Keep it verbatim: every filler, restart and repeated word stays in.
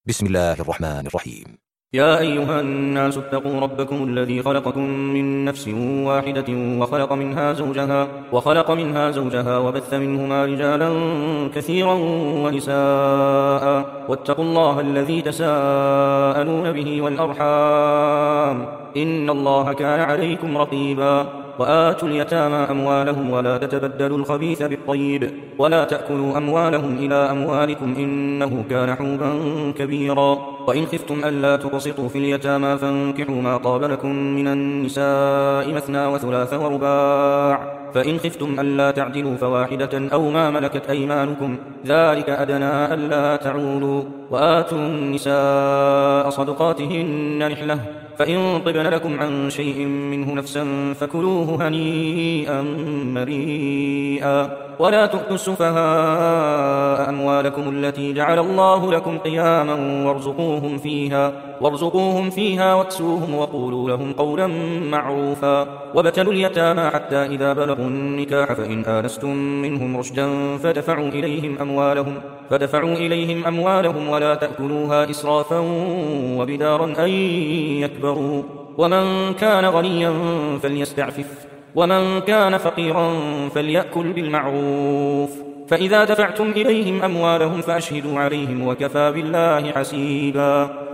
بسم الله الرحمن الرحيم. يا أيها الناس اتقوا ربكم الذي خلقكم من نفس واحدة وخلق منها زوجها, وخلق منها زوجها وبث منهما رجالا كثيرا ونساء واتقوا الله الذي تساءلون به والأرحام إن الله كان عليكم رقيبا. وآتوا اليتامى أموالهم ولا تتبدلوا الخبيث بالطيب ولا تأكلوا أموالهم إلى أموالكم إنه كان حوبا كبيرا. وإن خفتم ألا تقسطوا في اليتامى فانكحوا ما طاب لكم من النساء مثنى وثلاث ورباع، فإن خفتم ألا تعدلوا فواحدة أو ما ملكت أيمانكم ذلك أدنى ألا تعولوا. وآتوا النساء صدقاتهن نحلة فإن طبن لكم عن شيء منه نفسا فكلوه هنيئا مريئا. ولا تؤتوا السفهاء أموالكم التي جعل الله لكم قياما وارزقوهم فيها, وارزقوهم فيها واكسوهم وقولوا لهم قولا معروفا. وابتلوا اليتامى حتى إذا بلغوا النكاح فإن آنستم منهم رشدا فدفعوا إليهم أموالهم, فدفعوا إليهم أموالهم ولا تأكلوها إسرافا وبدارا أن يكبروا. ومن كان غنيا فليستعفف ومن كان فقيرا فليأكل بالمعروف. فإذا دفعتم إليهم أموالهم فأشهدوا عليهم وكفى بالله حسيبا.